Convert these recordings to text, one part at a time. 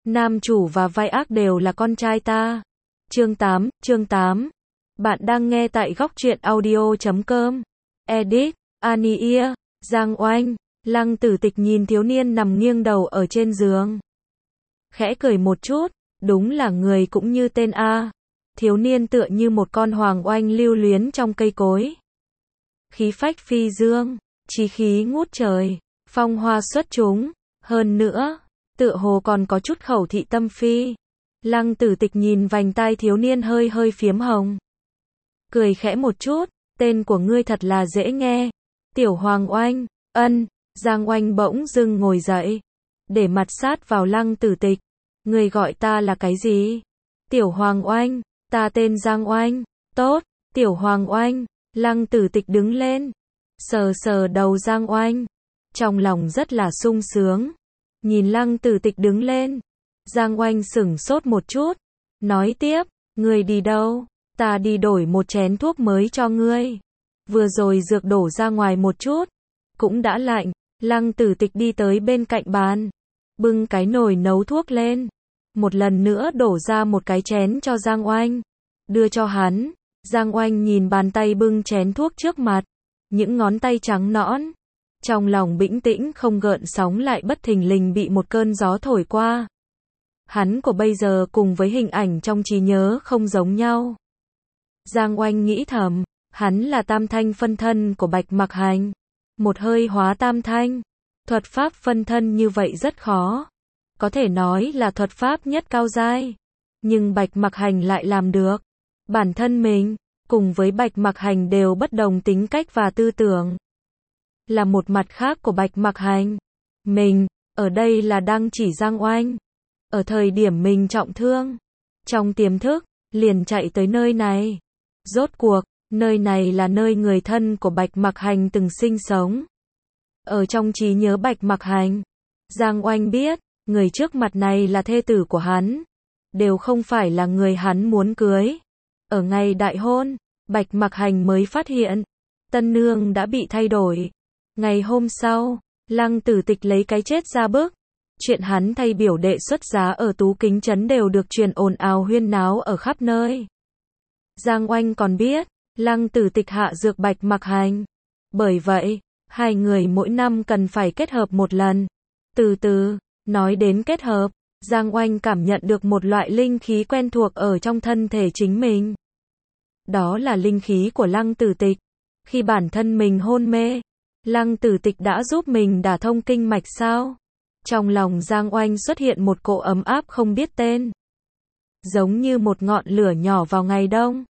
Nam chủ và vai ác đều là con trai ta. Chương 8. Bạn đang nghe tại góc truyện audio.com. Edit, Ania, Giang Oanh. Lăng Tử Tịch nhìn thiếu niên nằm nghiêng đầu ở trên giường. Khẽ cười một chút, đúng là người cũng như tên A. Thiếu niên tựa như một con hoàng oanh lưu luyến trong cây cối. Khí phách phi dương, chí khí ngút trời, phong hoa xuất chúng, hơn nữa, tựa hồ còn có chút khẩu thị tâm phi. Lăng Tử Tịch nhìn vành tai thiếu niên hơi hơi phiếm hồng. Cười khẽ một chút, tên của ngươi thật là dễ nghe. Tiểu Hoàng Oanh, ân, Giang Oanh bỗng dưng ngồi dậy, để mặt sát vào Lăng Tử Tịch. Ngươi gọi ta là cái gì? Tiểu Hoàng Oanh, ta tên Giang Oanh. Tốt, Tiểu Hoàng Oanh. Lăng Tử Tịch đứng lên, sờ sờ đầu Giang Oanh, trong lòng rất là sung sướng. Nhìn Lăng Tử Tịch đứng lên, Giang Oanh sửng sốt một chút, nói tiếp, ngươi đi đâu? Ta đi đổi một chén thuốc mới cho ngươi. Vừa rồi dược đổ ra ngoài một chút, cũng đã lạnh. Lăng Tử Tịch đi tới bên cạnh bàn, bưng cái nồi nấu thuốc lên, một lần nữa đổ ra một cái chén cho Giang Oanh, đưa cho hắn. Giang Oanh nhìn bàn tay bưng chén thuốc trước mặt, những ngón tay trắng nõn, trong lòng bĩnh tĩnh không gợn sóng lại bất thình lình bị một cơn gió thổi qua. Hắn của bây giờ cùng với hình ảnh trong trí nhớ không giống nhau. Giang Oanh nghĩ thầm, hắn là tam thanh phân thân của Bạch Mặc Hành, một hơi hóa tam thanh. Thuật pháp phân thân như vậy rất khó, có thể nói là thuật pháp nhất cao giai, nhưng Bạch Mặc Hành lại làm được. Bản thân mình, cùng với Bạch Mặc Hành đều bất đồng tính cách và tư tưởng. Là một mặt khác của Bạch Mặc Hành. Mình, ở đây là đang chỉ Giang Oanh. Ở thời điểm mình trọng thương, trong tiềm thức, liền chạy tới nơi này. Rốt cuộc, nơi này là nơi người thân của Bạch Mặc Hành từng sinh sống. Ở trong trí nhớ Bạch Mặc Hành, Giang Oanh biết, người trước mặt này là thê tử của hắn. Đều không phải là người hắn muốn cưới. Ở ngày đại hôn, Bạch Mặc Hành mới phát hiện, tân nương đã bị thay đổi. Ngày hôm sau, Lăng Tử Tịch lấy cái chết ra bức. Chuyện hắn thay biểu đệ xuất giá ở Tú Kính Trấn đều được truyền ồn ào huyên náo ở khắp nơi. Giang Oanh còn biết, Lăng Tử Tịch hạ dược Bạch Mặc Hành. Bởi vậy, hai người mỗi năm cần phải kết hợp một lần. Từ từ, nói đến kết hợp, Giang Oanh cảm nhận được một loại linh khí quen thuộc ở trong thân thể chính mình. Đó là linh khí của Lăng Tử Tịch. Khi bản thân mình hôn mê, Lăng Tử Tịch đã giúp mình đả thông kinh mạch sao? Trong lòng Giang Oanh xuất hiện một cỗ ấm áp không biết tên. Giống như một ngọn lửa nhỏ vào ngày đông.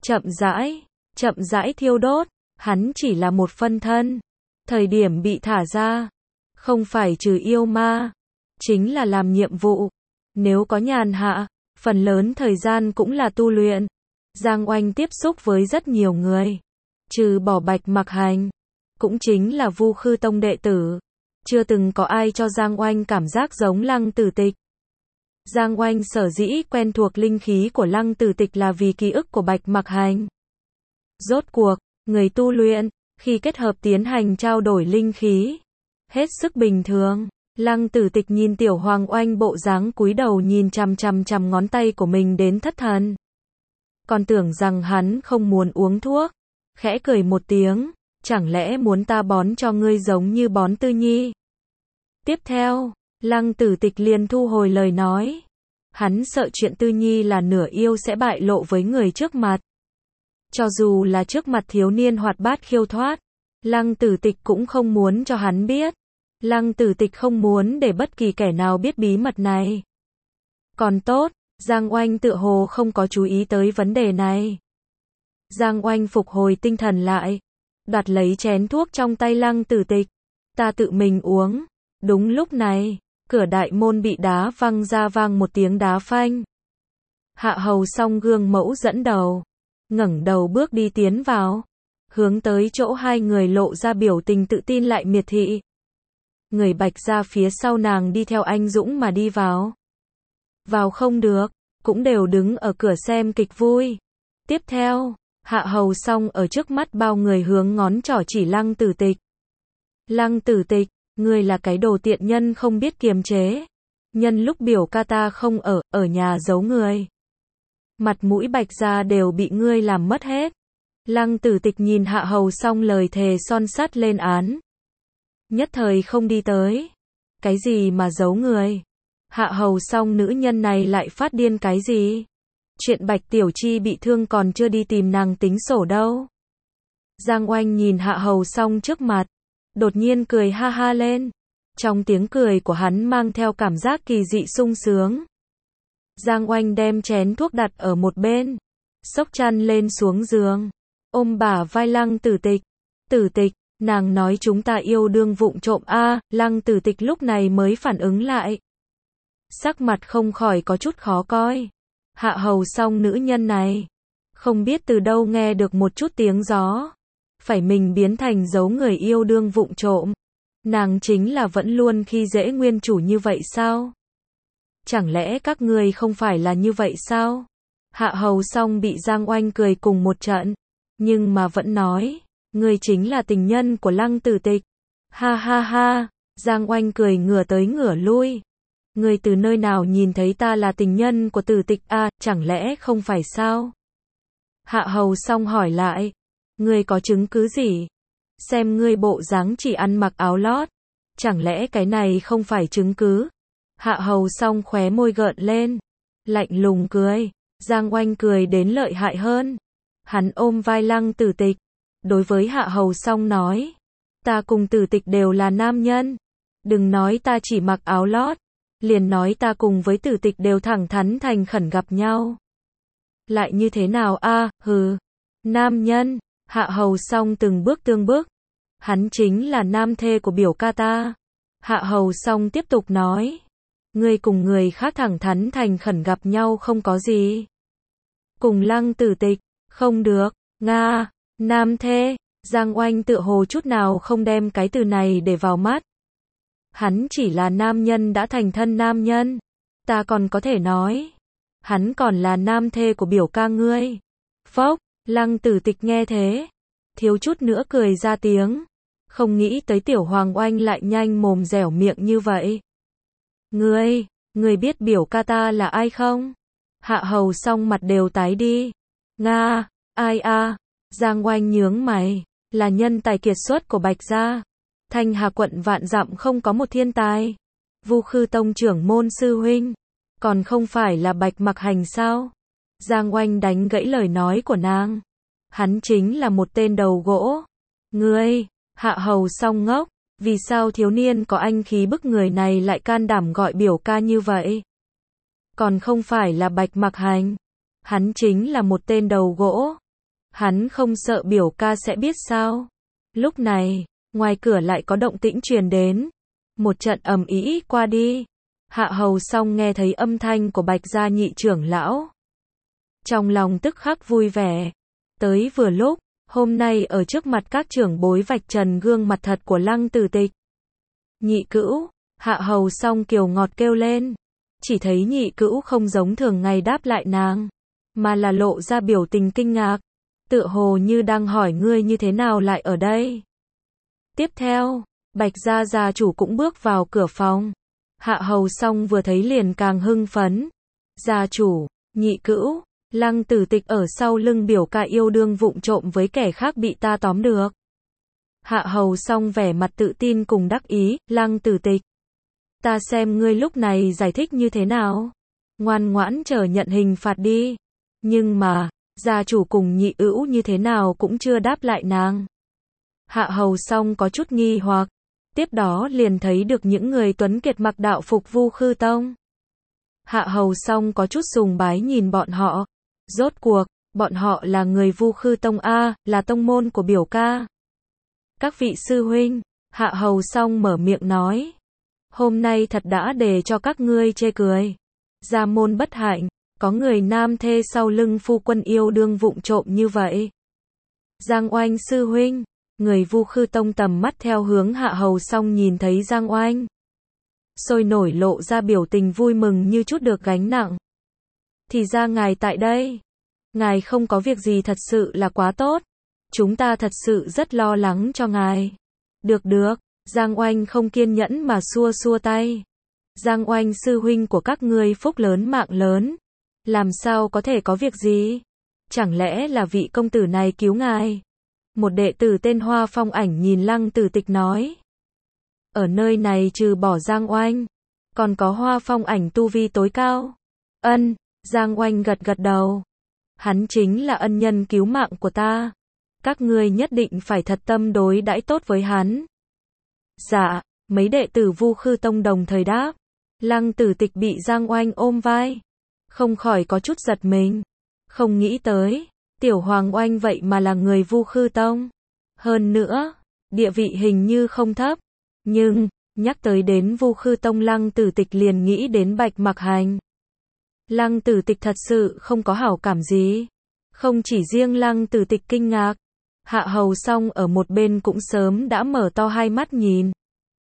Chậm rãi thiêu đốt. Hắn chỉ là một phân thân. Thời điểm bị thả ra, không phải trừ yêu ma, chính là làm nhiệm vụ. Nếu có nhàn hạ, phần lớn thời gian cũng là tu luyện. Giang Oanh tiếp xúc với rất nhiều người, trừ bỏ Bạch Mặc Hành, cũng chính là Vu Khư Tông đệ tử. Chưa từng có ai cho Giang Oanh cảm giác giống Lăng Tử Tịch. Giang Oanh sở dĩ quen thuộc linh khí của Lăng Tử Tịch là vì ký ức của Bạch Mặc Hành. Rốt cuộc, người tu luyện, khi kết hợp tiến hành trao đổi linh khí, hết sức bình thường. Lăng Tử Tịch nhìn Tiểu Hoàng Oanh bộ dáng cúi đầu nhìn chằm ngón tay của mình đến thất thần. Còn tưởng rằng hắn không muốn uống thuốc, khẽ cười một tiếng, chẳng lẽ muốn ta bón cho ngươi giống như bón Tư Nhi? Tiếp theo, Lăng Tử Tịch liền thu hồi lời nói. Hắn sợ chuyện Tư Nhi là nửa yêu sẽ bại lộ với người trước mặt. Cho dù là trước mặt thiếu niên hoạt bát khiêu thoát, Lăng Tử Tịch cũng không muốn cho hắn biết. Lăng Tử Tịch không muốn để bất kỳ kẻ nào biết bí mật này. Còn tốt, Giang Oanh tựa hồ không có chú ý tới vấn đề này. Giang Oanh phục hồi tinh thần lại, đoạt lấy chén thuốc trong tay Lăng Tử Tịch. Ta tự mình uống. Đúng lúc này, cửa đại môn bị đá văng ra vang một tiếng đá phanh. Hạ hầu song gương mẫu dẫn đầu, ngẩng đầu bước đi tiến vào, hướng tới chỗ hai người lộ ra biểu tình tự tin lại miệt thị. Người Bạch ra phía sau nàng đi theo anh dũng mà đi vào. Vào không được, cũng đều đứng ở cửa xem kịch vui. Tiếp theo, Hạ hầu song ở trước mắt bao người hướng ngón trỏ chỉ Lăng Tử Tịch. Lăng Tử Tịch, ngươi là cái đồ tiện nhân không biết kiềm chế. Nhân lúc biểu ca ta không ở nhà giấu người. Mặt mũi Bạch gia đều bị ngươi làm mất hết. Lăng Tử Tịch nhìn Hạ Hầu Song lời thề son sắt lên án. Nhất thời không đi tới. Cái gì mà giấu người? Hạ Hầu Song nữ nhân này lại phát điên cái gì? Chuyện Bạch Tiểu Chi bị thương còn chưa đi tìm nàng tính sổ đâu. Giang Oanh nhìn Hạ Hầu Song trước mặt, đột nhiên cười ha ha lên. Trong tiếng cười của hắn mang theo cảm giác kỳ dị sung sướng. Giang Oanh đem chén thuốc đặt ở một bên, xốc chăn lên xuống giường, ôm bả vai Lăng Tử Tịch. Tử Tịch, nàng nói chúng ta yêu đương vụng trộm a. Lăng Tử Tịch lúc này mới phản ứng lại. Sắc mặt không khỏi có chút khó coi. Hạ Hầu Song nữ nhân này, không biết từ đâu nghe được một chút tiếng gió. Phải mình biến thành giấu người yêu đương vụng trộm. Nàng chính là vẫn luôn khi dễ nguyên chủ như vậy sao? Chẳng lẽ các ngươi không phải là như vậy sao? Hạ Hầu Song bị Giang Oanh cười cùng một trận, nhưng mà vẫn nói, ngươi chính là tình nhân của Lăng Tử Tịch. Ha ha ha, Giang Oanh cười ngửa tới ngửa lui. Ngươi từ nơi nào nhìn thấy ta là tình nhân của Tử Tịch a, chẳng lẽ không phải sao? Hạ Hầu Song hỏi lại, ngươi có chứng cứ gì? Xem ngươi bộ dáng chỉ ăn mặc áo lót, chẳng lẽ cái này không phải chứng cứ? Hạ Hầu Song khóe môi gợn lên, lạnh lùng cười. Giang Oanh cười đến lợi hại hơn. Hắn ôm vai Lăng Tử Tịch, đối với Hạ Hầu Song nói, ta cùng Tử Tịch đều là nam nhân, đừng nói ta chỉ mặc áo lót, liền nói ta cùng với Tử Tịch đều thẳng thắn thành khẩn gặp nhau. Lại như thế nào a? Hừ, nam nhân. Hạ Hầu Song từng bước tương bước, hắn chính là nam thê của biểu ca ta. Hạ Hầu Song tiếp tục nói, ngươi cùng người khác thẳng thắn thành khẩn gặp nhau không có gì. Cùng Lăng Tử Tịch, không được. Nga, nam thê. Giang Oanh tựa hồ chút nào không đem cái từ này để vào mắt. Hắn chỉ là nam nhân đã thành thân nam nhân. Ta còn có thể nói, hắn còn là nam thê của biểu ca ngươi. Phốc, Lăng Tử Tịch nghe thế, thiếu chút nữa cười ra tiếng. Không nghĩ tới tiểu Hoàng Oanh lại nhanh mồm dẻo miệng như vậy. Ngươi biết biểu ca ta là ai không? Hạ Hầu Song mặt đều tái đi. Nga, ai a? Giang Oanh nhướng mày, là nhân tài kiệt xuất của Bạch gia. Thanh Hà quận vạn dặm không có một thiên tài. Vu Khư tông trưởng môn sư huynh, còn không phải là Bạch Mặc Hành sao? Giang Oanh đánh gãy lời nói của nàng. Hắn chính là một tên đầu gỗ. Ngươi, Hạ Hầu Song ngốc, vì sao thiếu niên có anh khí bức người này lại can đảm gọi biểu ca như vậy? Còn không phải là Bạch Mặc Hành. Hắn chính là một tên đầu gỗ. Hắn không sợ biểu ca sẽ biết sao? Lúc này, ngoài cửa lại có động tĩnh truyền đến. Một trận ầm ĩ qua đi. Hạ Hầu Song nghe thấy âm thanh của Bạch gia nhị trưởng lão. Trong lòng tức khắc vui vẻ. Tới vừa lúc, hôm nay ở trước mặt các trưởng bối vạch trần gương mặt thật của Lăng Tử Tịch. Nhị cữu, Hạ Hầu Song kiều ngọt kêu lên. Chỉ thấy nhị cữu không giống thường ngày đáp lại nàng, mà là lộ ra biểu tình kinh ngạc, tựa hồ như đang hỏi ngươi như thế nào lại ở đây. Tiếp theo, Bạch gia gia chủ cũng bước vào cửa phòng. Hạ Hầu Song vừa thấy liền càng hưng phấn. Gia chủ, nhị cữu, Lăng Tử Tịch ở sau lưng biểu ca yêu đương vụng trộm với kẻ khác bị ta tóm được. Hạ Hầu Song vẻ mặt tự tin cùng đắc ý. Lăng Tử Tịch, ta xem ngươi lúc này giải thích như thế nào. Ngoan ngoãn chờ nhận hình phạt đi. Nhưng mà, gia chủ cùng nhị ữu như thế nào cũng chưa đáp lại nàng. Hạ Hầu Song có chút nghi hoặc. Tiếp đó liền thấy được những người tuấn kiệt mặc đạo phục Vu Khư tông. Hạ Hầu Song có chút sùng bái nhìn bọn họ. Rốt cuộc, bọn họ là người Vu Khư tông a, là tông môn của biểu ca. Các vị sư huynh, Hạ Hầu Song mở miệng nói, hôm nay thật đã để cho các ngươi chê cười. Gia môn bất hạnh, có người nam thê sau lưng phu quân yêu đương vụng trộm như vậy. Giang Oanh sư huynh, người Vu Khư tông tầm mắt theo hướng Hạ Hầu Song nhìn thấy Giang Oanh, sôi nổi lộ ra biểu tình vui mừng như chút được gánh nặng. Thì ra ngài tại đây. Ngài không có việc gì thật sự là quá tốt. Chúng ta thật sự rất lo lắng cho ngài. Được, Giang Oanh không kiên nhẫn mà xua xua tay. Giang Oanh sư huynh của các ngươi phúc lớn mạng lớn. Làm sao có thể có việc gì? Chẳng lẽ là vị công tử này cứu ngài? Một đệ tử tên Hoa Phong Ảnh nhìn Lăng Tử Tịch nói. Ở nơi này trừ bỏ Giang Oanh, còn có Hoa Phong Ảnh tu vi tối cao. Ân, Giang Oanh gật gật đầu. Hắn chính là ân nhân cứu mạng của ta. Các ngươi nhất định phải thật tâm đối đãi tốt với hắn. Dạ, mấy đệ tử Vu Khư Tông đồng thời đáp. Lăng Tử Tịch bị Giang Oanh ôm vai, không khỏi có chút giật mình. Không nghĩ tới, Tiểu Hoàng Oanh vậy mà là người Vu Khư Tông. Hơn nữa, địa vị hình như không thấp. Nhưng, nhắc tới đến Vu Khư Tông Lăng Tử Tịch liền nghĩ đến Bạch Mặc Hành. Lăng Tử Tịch thật sự không có hảo cảm gì. Không chỉ riêng Lăng Tử Tịch kinh ngạc, Hạ Hầu Song ở một bên cũng sớm đã mở to hai mắt nhìn.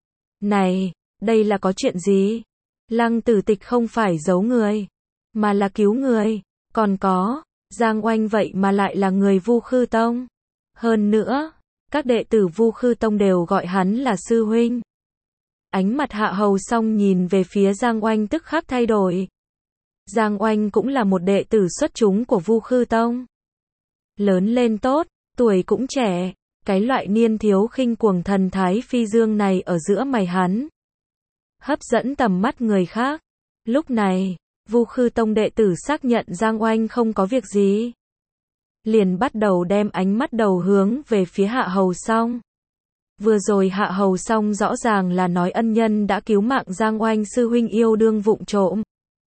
Này, đây là có chuyện gì? Lăng Tử Tịch không phải giấu người, mà là cứu người. Còn có, Giang Oanh vậy mà lại là người Vu Khư Tông. Hơn nữa, các đệ tử Vu Khư Tông đều gọi hắn là sư huynh. Ánh mặt Hạ Hầu Song nhìn về phía Giang Oanh tức khắc thay đổi. Giang Oanh cũng là một đệ tử xuất chúng của Vu Khư Tông. Lớn lên tốt, tuổi cũng trẻ, cái loại niên thiếu khinh cuồng thần thái phi dương này ở giữa mày hắn hấp dẫn tầm mắt người khác. Lúc này, Vu Khư Tông đệ tử xác nhận Giang Oanh không có việc gì, liền bắt đầu đem ánh mắt đầu hướng về phía Hạ Hầu Song. Vừa rồi Hạ Hầu Song rõ ràng là nói ân nhân đã cứu mạng Giang Oanh sư huynh yêu đương vụng trộm.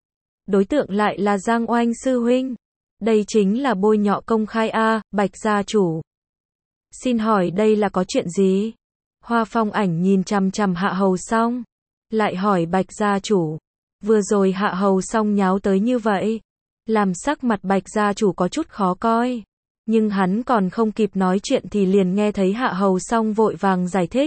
Đối tượng lại là Giang Oanh sư huynh. Đây chính là bôi nhọ công khai a, Bạch gia chủ. Xin hỏi đây là có chuyện gì? Hoa Phong Ảnh nhìn chằm chằm Hạ Hầu Song, lại hỏi Bạch gia chủ. Vừa rồi Hạ Hầu Song nháo tới như vậy, làm sắc mặt Bạch gia chủ có chút khó coi. Nhưng hắn còn không kịp nói chuyện thì liền nghe thấy Hạ Hầu Song vội vàng giải thích.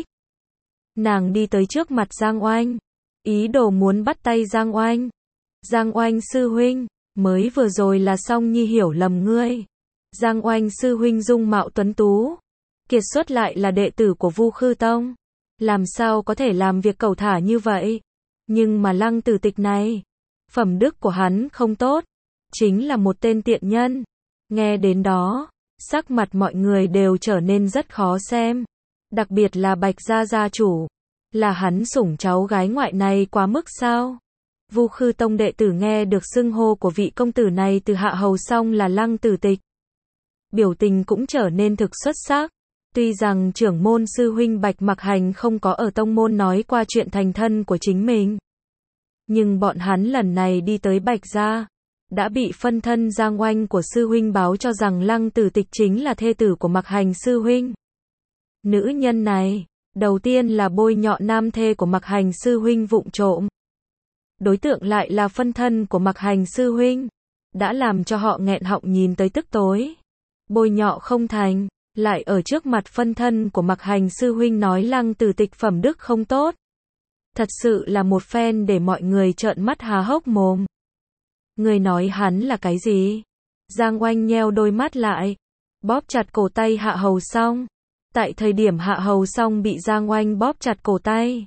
Nàng đi tới trước mặt Giang Oanh, ý đồ muốn bắt tay Giang Oanh. Giang Oanh sư huynh, mới vừa rồi là Song Nhi hiểu lầm ngươi. Giang Oanh sư huynh dung mạo tuấn tú, kiệt xuất lại là đệ tử của Vu Khư Tông. Làm sao có thể làm việc cẩu thả như vậy? Nhưng mà Lăng Tử Tịch này, phẩm đức của hắn không tốt, chính là một tên tiện nhân. Nghe đến đó, sắc mặt mọi người đều trở nên rất khó xem. Đặc biệt là Bạch gia gia chủ. Là hắn sủng cháu gái ngoại này quá mức sao? Vu Khư Tông đệ tử nghe được xưng hô của vị công tử này từ Hạ Hầu Song là Lăng Tử Tịch, biểu tình cũng trở nên thực xuất sắc. Tuy rằng trưởng môn sư huynh Bạch Mặc Hành không có ở tông môn nói qua chuyện thành thân của chính mình, nhưng bọn hắn lần này đi tới Bạch gia, đã bị phân thân Giang Oanh của sư huynh báo cho rằng Lăng Tử Tịch chính là thê tử của Mặc Hành sư huynh. Nữ nhân này, đầu tiên là bôi nhọ nam thê của Mặc Hành sư huynh vụng trộm. Đối tượng lại là phân thân của Mặc Hành sư huynh, đã làm cho họ nghẹn họng nhìn tới tức tối. Bôi nhọ không thành, lại ở trước mặt phân thân của Mặc Hành sư huynh nói Lăng Tử Tịch phẩm đức không tốt. Thật sự là một phen để mọi người trợn mắt há hốc mồm. Người nói hắn là cái gì? Giang Oanh nheo đôi mắt lại, bóp chặt cổ tay Hạ Hầu Song. Tại thời điểm Hạ Hầu Song bị Giang Oanh bóp chặt cổ tay,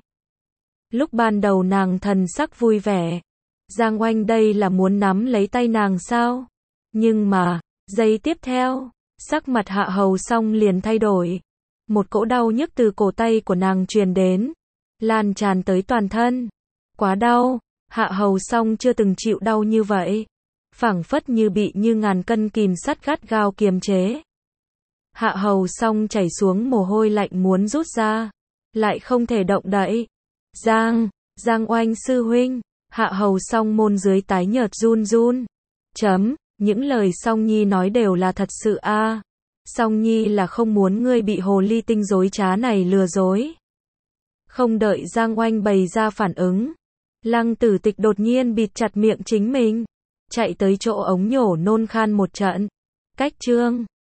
lúc ban đầu nàng thần sắc vui vẻ. Giang Oanh đây là muốn nắm lấy tay nàng sao? Nhưng mà, giây tiếp theo, sắc mặt Hạ Hầu Song liền thay đổi. Một cỗ đau nhức từ cổ tay của nàng truyền đến, lan tràn tới toàn thân. Quá đau, Hạ Hầu Song chưa từng chịu đau như vậy. Phảng phất như bị như ngàn cân kìm sắt gắt gao kiềm chế. Hạ Hầu Song chảy xuống mồ hôi lạnh muốn rút ra, lại không thể động đậy. Giang Oanh sư huynh, Hạ Hầu Song môn dưới tái nhợt run run. Những lời Song Nhi nói đều là thật sự a. Song Nhi là không muốn ngươi bị hồ ly tinh dối trá này lừa dối. Không đợi Giang Oanh bày ra phản ứng, Lăng Tử Tịch đột nhiên bịt chặt miệng chính mình, chạy tới chỗ ống nhổ nôn khan một trận. Cách chương